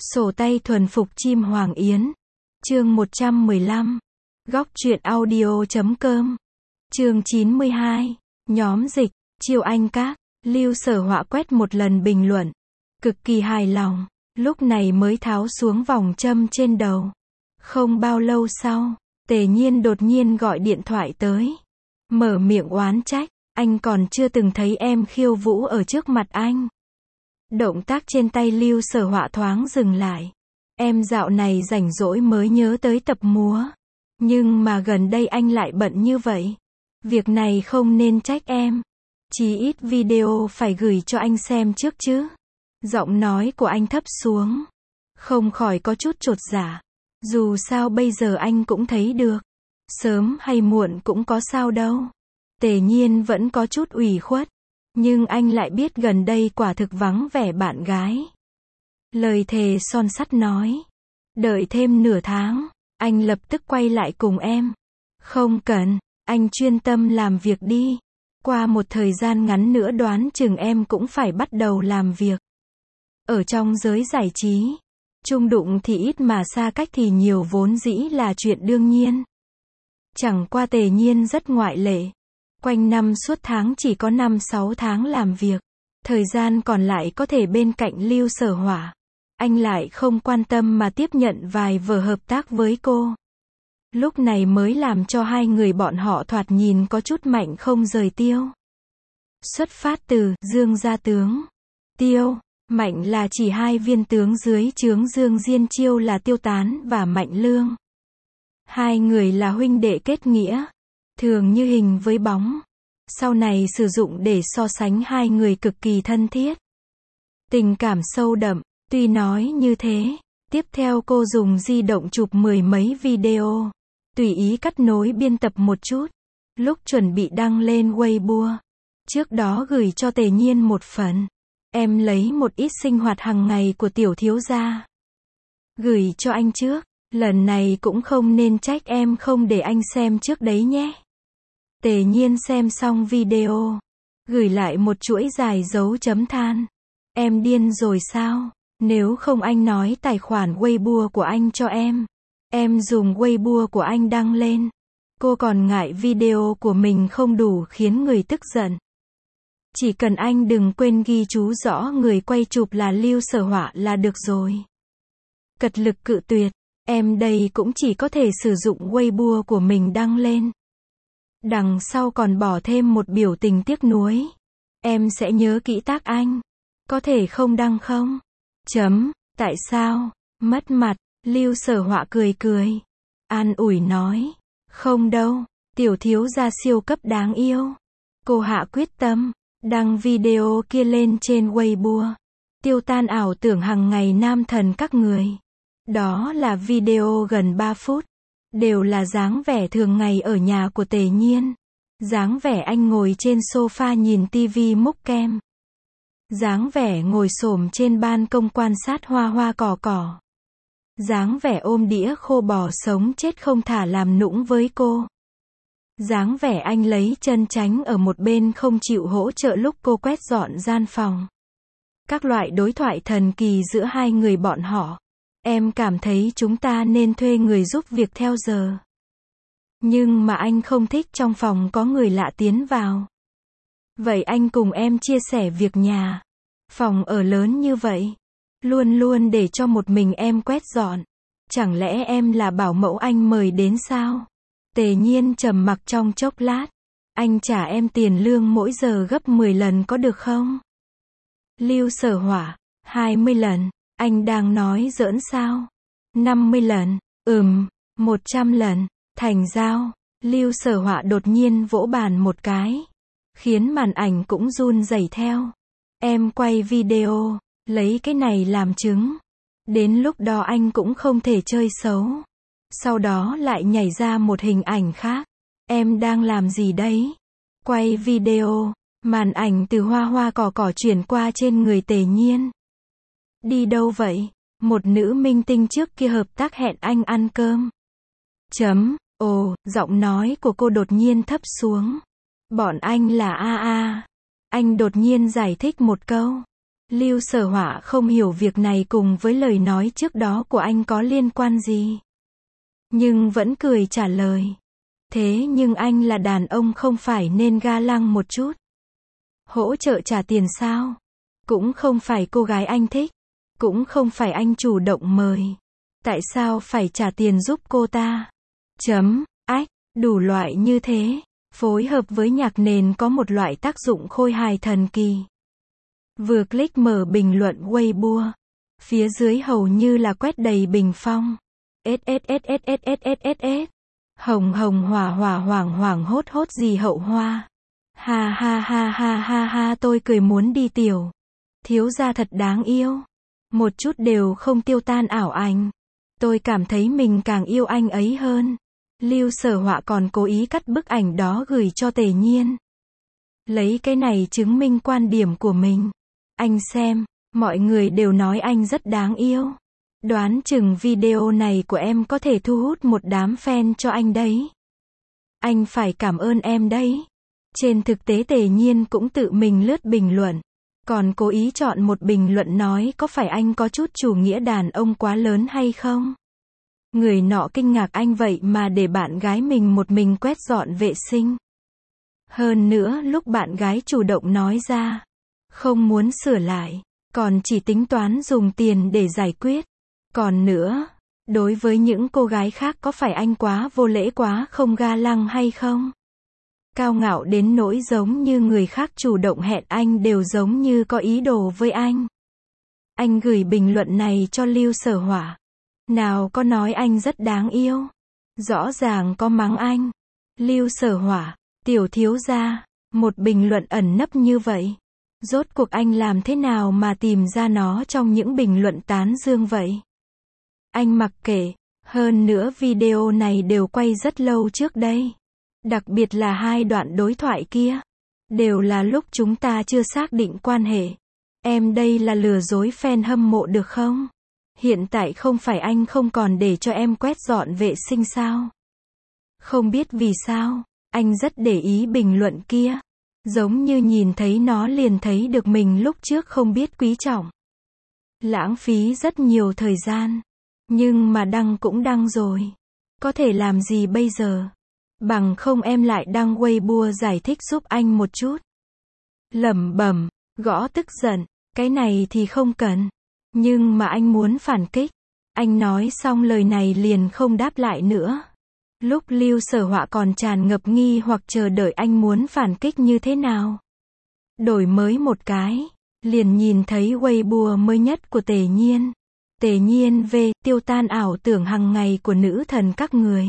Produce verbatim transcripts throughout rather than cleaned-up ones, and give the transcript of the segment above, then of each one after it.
Sổ tay thuần phục chim hoàng yến. Chương một trăm mười lăm. Góc truyện audio chấm com. Chương chín mươi hai. Nhóm dịch, Chiêu Anh Các. Lưu Sở Họa quét một lần bình luận. Cực kỳ hài lòng. Lúc này mới tháo xuống vòng châm trên đầu. Không bao lâu sau, Tề Nhiên đột nhiên gọi điện thoại tới. Mở miệng oán trách. Anh còn chưa từng thấy em khiêu vũ ở trước mặt anh. Động tác trên tay Lưu Sở Họa thoáng dừng lại. Em dạo này rảnh rỗi mới nhớ tới tập múa. Nhưng mà gần đây anh lại bận như vậy. Việc này không nên trách em. Chí ít video phải gửi cho anh xem trước chứ. Giọng nói của anh thấp xuống. Không khỏi có chút chột dạ. Dù sao bây giờ anh cũng thấy được. Sớm hay muộn cũng có sao đâu. Tề Nhiên vẫn có chút ủy khuất. Nhưng anh lại biết gần đây quả thực vắng vẻ bạn gái. Lời thề son sắt nói. Đợi thêm nửa tháng, anh lập tức quay lại cùng em. Không cần, anh chuyên tâm làm việc đi. Qua một thời gian ngắn nữa đoán chừng em cũng phải bắt đầu làm việc. Ở trong giới giải trí, chung đụng thì ít mà xa cách thì nhiều vốn dĩ là chuyện đương nhiên. Chẳng qua Tề Nhiên rất ngoại lệ. Quanh năm suốt tháng chỉ có năm sáu tháng làm việc. Thời gian còn lại có thể bên cạnh Lưu Sở Họa. Anh lại không quan tâm mà tiếp nhận vài vở hợp tác với cô. Lúc này mới làm cho hai người bọn họ thoạt nhìn có chút mạnh không rời tiêu. Xuất phát từ Dương gia tướng. Tiêu, Mạnh là chỉ hai viên tướng dưới trướng Dương Diên Chiêu là Tiêu Tán và Mạnh Lương. Hai người là huynh đệ kết nghĩa. Thường như hình với bóng. Sau này sử dụng để so sánh hai người cực kỳ thân thiết. Tình cảm sâu đậm. Tuy nói như thế, tiếp theo cô dùng di động chụp mười mấy video. Tùy ý cắt nối biên tập một chút. Lúc chuẩn bị đăng lên Weibo. Trước đó gửi cho Tề Nhiên một phần. Em lấy một ít sinh hoạt hàng ngày của tiểu thiếu gia. Gửi cho anh trước. Lần này cũng không nên trách em không để anh xem trước đấy nhé. Tề Nhiên xem xong video. Gửi lại một chuỗi dài dấu chấm than. Em điên rồi sao? Nếu không anh nói tài khoản Weibo của anh cho em. Em dùng Weibo của anh đăng lên. Cô còn ngại video của mình không đủ khiến người tức giận. Chỉ cần anh đừng quên ghi chú rõ người quay chụp là Lưu Sở Họa là được rồi. Cật lực cự tuyệt. Em đây cũng chỉ có thể sử dụng Weibo của mình đăng lên. Đằng sau còn bỏ thêm một biểu tình tiếc nuối. Em sẽ nhớ kỹ tác anh. Có thể không đăng không? Chấm, tại sao? Mất mặt. Lưu Sở Họa cười cười. An ủi nói. Không đâu, tiểu thiếu gia siêu cấp đáng yêu. Cô hạ quyết tâm. Đăng video kia lên trên Weibo. Tiêu tan ảo tưởng hằng ngày nam thần các người. Đó là video gần ba phút. Đều là dáng vẻ thường ngày ở nhà của Tề Nhiên. Dáng vẻ anh ngồi trên sofa nhìn tivi múc kem. Dáng vẻ ngồi xổm trên ban công quan sát hoa hoa cỏ cỏ. Dáng vẻ ôm đĩa khô bò sống chết không thả làm nũng với cô. Dáng vẻ anh lấy chân tránh ở một bên không chịu hỗ trợ lúc cô quét dọn gian phòng. Các loại đối thoại thần kỳ giữa hai người bọn họ. Em cảm thấy chúng ta nên thuê người giúp việc theo giờ. Nhưng mà anh không thích trong phòng có người lạ tiến vào. Vậy anh cùng em chia sẻ việc nhà. Phòng ở lớn như vậy. Luôn luôn để cho một mình em quét dọn. Chẳng lẽ em là bảo mẫu anh mời đến sao? Tề Nhiên trầm mặc trong chốc lát. Anh trả em tiền lương mỗi giờ gấp mười lần có được không? Lưu Sở Họa. hai mươi lần. Anh đang nói giỡn sao? năm mươi lần. Ừm. một trăm lần. Thành giao. Lưu Sở Họa đột nhiên vỗ bàn một cái. Khiến màn ảnh cũng run rẩy theo. Em quay video. Lấy cái này làm chứng. Đến lúc đó anh cũng không thể chơi xấu. Sau đó lại nhảy ra một hình ảnh khác. Em đang làm gì đấy? Quay video. Màn ảnh từ hoa hoa cỏ cỏ chuyển qua trên người Tề Nhiên. Đi đâu vậy? Một nữ minh tinh trước kia hợp tác hẹn anh ăn cơm. Chấm. Ồ, giọng nói của cô đột nhiên thấp xuống. Bọn anh là a a. Anh đột nhiên giải thích một câu. Lưu Sở Họa không hiểu việc này cùng với lời nói trước đó của anh có liên quan gì. Nhưng vẫn cười trả lời. Thế nhưng anh là đàn ông không phải nên ga lăng một chút. Hỗ trợ trả tiền sao? Cũng không phải cô gái anh thích. Cũng không phải anh chủ động mời. Tại sao phải trả tiền giúp cô ta? Chấm, ách, đủ loại như thế. Phối hợp với nhạc nền có một loại tác dụng khôi hài thần kỳ. Vừa click mở bình luận Weibo. Phía dưới hầu như là quét đầy bình phong. SSSSSSSS. Hồng hồng hỏa hỏa hoảng hoảng hốt hốt gì hậu hoa. Ha ha ha ha ha ha tôi cười muốn đi tiểu. Thiếu gia thật đáng yêu. Một chút đều không tiêu tan ảo ảnh. Tôi cảm thấy mình càng yêu anh ấy hơn. Lưu Sở Họa còn cố ý cắt bức ảnh đó gửi cho Tề Nhiên. Lấy cái này chứng minh quan điểm của mình. Anh xem, mọi người đều nói anh rất đáng yêu. Đoán chừng video này của em có thể thu hút một đám fan cho anh đấy. Anh phải cảm ơn em đấy. Trên thực tế Tề Nhiên cũng tự mình lướt bình luận. Còn cố ý chọn một bình luận nói có phải anh có chút chủ nghĩa đàn ông quá lớn hay không? Người nọ kinh ngạc anh vậy mà để bạn gái mình một mình quét dọn vệ sinh. Hơn nữa lúc bạn gái chủ động nói ra, không muốn sửa lại, còn chỉ tính toán dùng tiền để giải quyết. Còn nữa, đối với những cô gái khác có phải anh quá vô lễ quá không ga lăng hay không? Cao ngạo đến nỗi giống như người khác chủ động hẹn anh đều giống như có ý đồ với anh. Anh gửi bình luận này cho Lưu Sở Họa. Nào có nói anh rất đáng yêu. Rõ ràng có mắng anh. Lưu Sở Họa, tiểu thiếu gia, một bình luận ẩn nấp như vậy. Rốt cuộc anh làm thế nào mà tìm ra nó trong những bình luận tán dương vậy? Anh mặc kệ, hơn nữa video này đều quay rất lâu trước đây. Đặc biệt là hai đoạn đối thoại kia. Đều là lúc chúng ta chưa xác định quan hệ. Em đây là lừa dối fan hâm mộ được không? Hiện tại không phải anh không còn để cho em quét dọn vệ sinh sao? Không biết vì sao, anh rất để ý bình luận kia. Giống như nhìn thấy nó liền thấy được mình lúc trước không biết quý trọng. Lãng phí rất nhiều thời gian. Nhưng mà đăng cũng đăng rồi. Có thể làm gì bây giờ? Bằng không em lại đăng Weibo giải thích giúp anh một chút. Lẩm bẩm, gõ tức giận, cái này thì không cần. Nhưng mà anh muốn phản kích. Anh nói xong lời này liền không đáp lại nữa. Lúc Lưu Sở Họa còn tràn ngập nghi hoặc chờ đợi anh muốn phản kích như thế nào. Đổi mới một cái, liền nhìn thấy Weibo mới nhất của Tề Nhiên. Tề Nhiên về, tiêu tan ảo tưởng hằng ngày của nữ thần các người.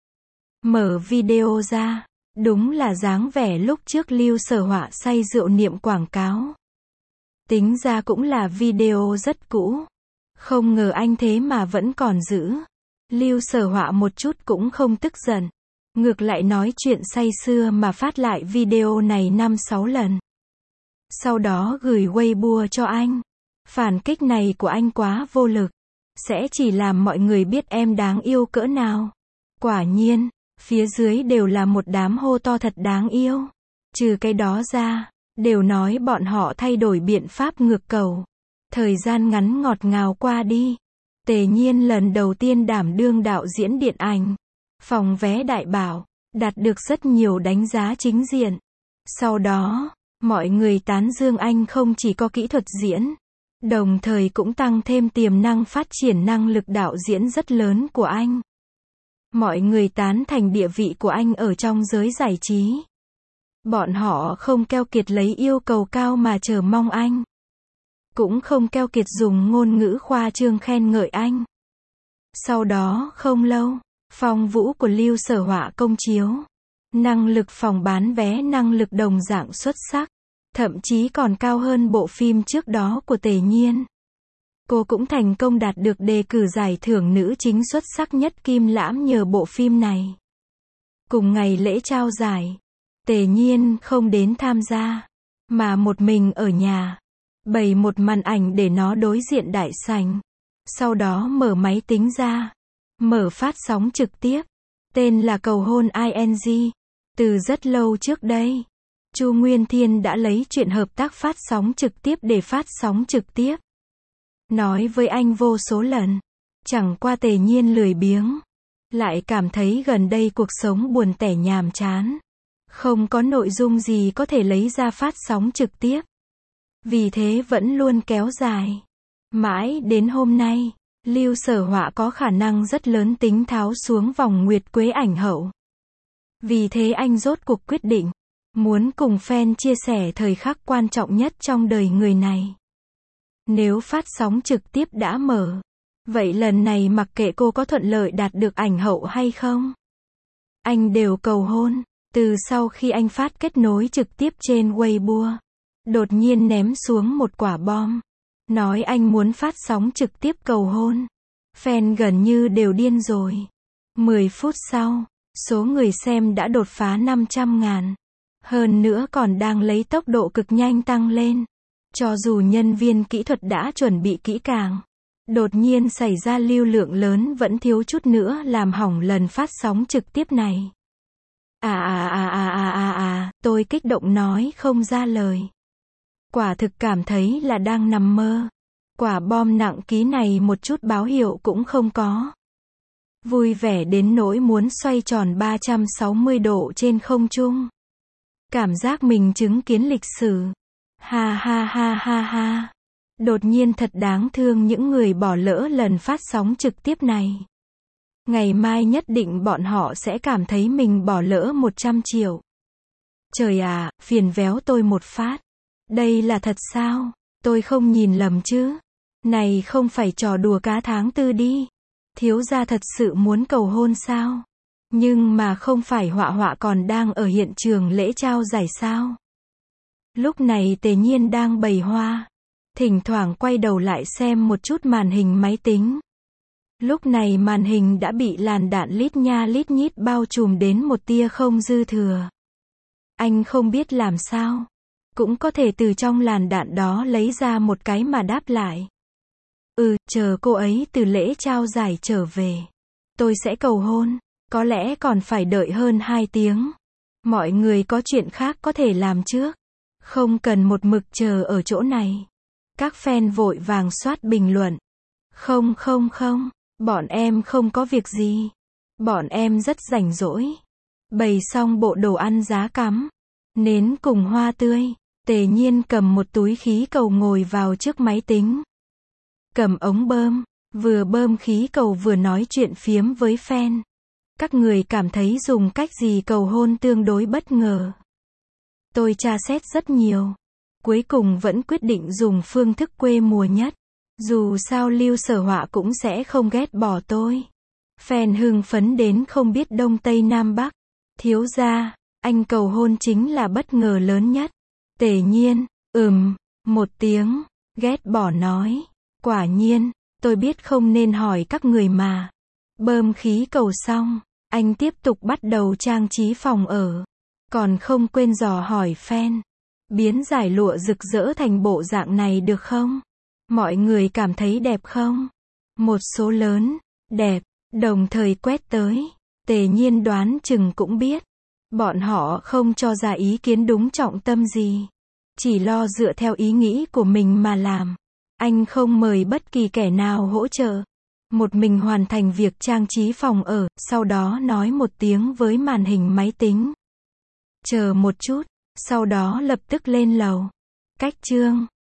Mở video ra, đúng là dáng vẻ lúc trước Lưu Sở Họa say rượu niệm quảng cáo. Tính ra cũng là video rất cũ. Không ngờ anh thế mà vẫn còn giữ. Lưu Sở Họa một chút cũng không tức giận. Ngược lại nói chuyện say sưa mà phát lại video này năm sáu lần. Sau đó gửi Weibo cho anh. Phản kích này của anh quá vô lực. Sẽ chỉ làm mọi người biết em đáng yêu cỡ nào. Quả nhiên, phía dưới đều là một đám hô to thật đáng yêu. Trừ cái đó ra, đều nói bọn họ thay đổi biện pháp ngược cầu. Thời gian ngắn ngọt ngào qua đi. Tề Nhiên lần đầu tiên đảm đương đạo diễn điện ảnh. Phòng vé đại bảo, đạt được rất nhiều đánh giá chính diện. Sau đó, mọi người tán dương anh không chỉ có kỹ thuật diễn, đồng thời cũng tăng thêm tiềm năng phát triển năng lực đạo diễn rất lớn của anh. Mọi người tán thành địa vị của anh ở trong giới giải trí. Bọn họ không keo kiệt lấy yêu cầu cao mà chờ mong anh. Cũng không keo kiệt dùng ngôn ngữ khoa trương khen ngợi anh. Sau đó không lâu, Phong Vũ của Lưu Sở Họa công chiếu. Năng lực phòng bán vé năng lực đồng dạng xuất sắc. Thậm chí còn cao hơn bộ phim trước đó của Tề Nhiên. Cô cũng thành công đạt được đề cử giải thưởng nữ chính xuất sắc nhất Kim Lãm nhờ bộ phim này. Cùng ngày lễ trao giải, Tề Nhiên không đến tham gia, mà một mình ở nhà, bày một màn ảnh để nó đối diện đại sảnh. Sau đó mở máy tính ra, mở phát sóng trực tiếp, tên là Cầu hôn i en giê, từ rất lâu trước đây. Chu Nguyên Thiên đã lấy chuyện hợp tác phát sóng trực tiếp để phát sóng trực tiếp. Nói với anh vô số lần. Chẳng qua Tề Nhiên lười biếng. Lại cảm thấy gần đây cuộc sống buồn tẻ nhàm chán. Không có nội dung gì có thể lấy ra phát sóng trực tiếp. Vì thế vẫn luôn kéo dài. Mãi đến hôm nay, Lưu Sở Họa có khả năng rất lớn tính tháo xuống vòng nguyệt quế ảnh hậu. Vì thế anh rốt cuộc quyết định, muốn cùng fan chia sẻ thời khắc quan trọng nhất trong đời người này. Nếu phát sóng trực tiếp đã mở, vậy lần này mặc kệ cô có thuận lợi đạt được ảnh hậu hay không, anh đều cầu hôn. Từ sau khi anh phát kết nối trực tiếp trên Weibo, đột nhiên ném xuống một quả bom, nói anh muốn phát sóng trực tiếp cầu hôn. Fan gần như đều điên rồi. mười phút sau, số người xem đã đột phá năm trăm ngàn. Hơn nữa còn đang lấy tốc độ cực nhanh tăng lên. Cho dù nhân viên kỹ thuật đã chuẩn bị kỹ càng, đột nhiên xảy ra lưu lượng lớn vẫn thiếu chút nữa làm hỏng lần phát sóng trực tiếp này. À à à à à à à, tôi kích động nói không ra lời. Quả thực cảm thấy là đang nằm mơ. Quả bom nặng ký này một chút báo hiệu cũng không có. Vui vẻ đến nỗi muốn xoay tròn ba trăm sáu mươi độ trên không trung. Cảm giác mình chứng kiến lịch sử. Ha ha ha ha ha. Đột nhiên thật đáng thương những người bỏ lỡ lần phát sóng trực tiếp này. Ngày mai nhất định bọn họ sẽ cảm thấy mình bỏ lỡ một trăm triệu. Trời à, phiền véo tôi một phát. Đây là thật sao? Tôi không nhìn lầm chứ? Này không phải trò đùa cá tháng tư đi. Thiếu gia thật sự muốn cầu hôn sao? Nhưng mà không phải Họa Họa còn đang ở hiện trường lễ trao giải sao? Lúc này Tề Nhiên đang bày hoa. Thỉnh thoảng quay đầu lại xem một chút màn hình máy tính. Lúc này màn hình đã bị làn đạn lít nha lít nhít bao trùm đến một tia không dư thừa. Anh không biết làm sao. Cũng có thể từ trong làn đạn đó lấy ra một cái mà đáp lại. Ừ, chờ cô ấy từ lễ trao giải trở về. Tôi sẽ cầu hôn. Có lẽ còn phải đợi hơn hai tiếng. Mọi người có chuyện khác có thể làm trước. Không cần một mực chờ ở chỗ này. Các fan vội vàng soát bình luận. Không không không, bọn em không có việc gì. Bọn em rất rảnh rỗi. Bày xong bộ đồ ăn giá cắm. Nến cùng hoa tươi. Tề Nhiên cầm một túi khí cầu ngồi vào trước máy tính. Cầm ống bơm. Vừa bơm khí cầu vừa nói chuyện phiếm với fan. Các người cảm thấy dùng cách gì cầu hôn tương đối bất ngờ. Tôi tra xét rất nhiều. Cuối cùng vẫn quyết định dùng phương thức quê mùa nhất. Dù sao Lưu Sở Họa cũng sẽ không ghét bỏ tôi. Fan hưng phấn đến không biết đông tây nam bắc. Thiếu gia, anh cầu hôn chính là bất ngờ lớn nhất. Tề Nhiên, ừm, một tiếng, ghét bỏ nói. Quả nhiên, tôi biết không nên hỏi các người mà. Bơm khí cầu xong, anh tiếp tục bắt đầu trang trí phòng ở. Còn không quên dò hỏi fan. Biến giải lụa rực rỡ thành bộ dạng này được không? Mọi người cảm thấy đẹp không? Một số lớn, đẹp, đồng thời quét tới. Tề Nhiên đoán chừng cũng biết. Bọn họ không cho ra ý kiến đúng trọng tâm gì. Chỉ lo dựa theo ý nghĩ của mình mà làm. Anh không mời bất kỳ kẻ nào hỗ trợ. Một mình hoàn thành việc trang trí phòng ở, sau đó nói một tiếng với màn hình máy tính. Chờ một chút, sau đó lập tức lên lầu. Cách chương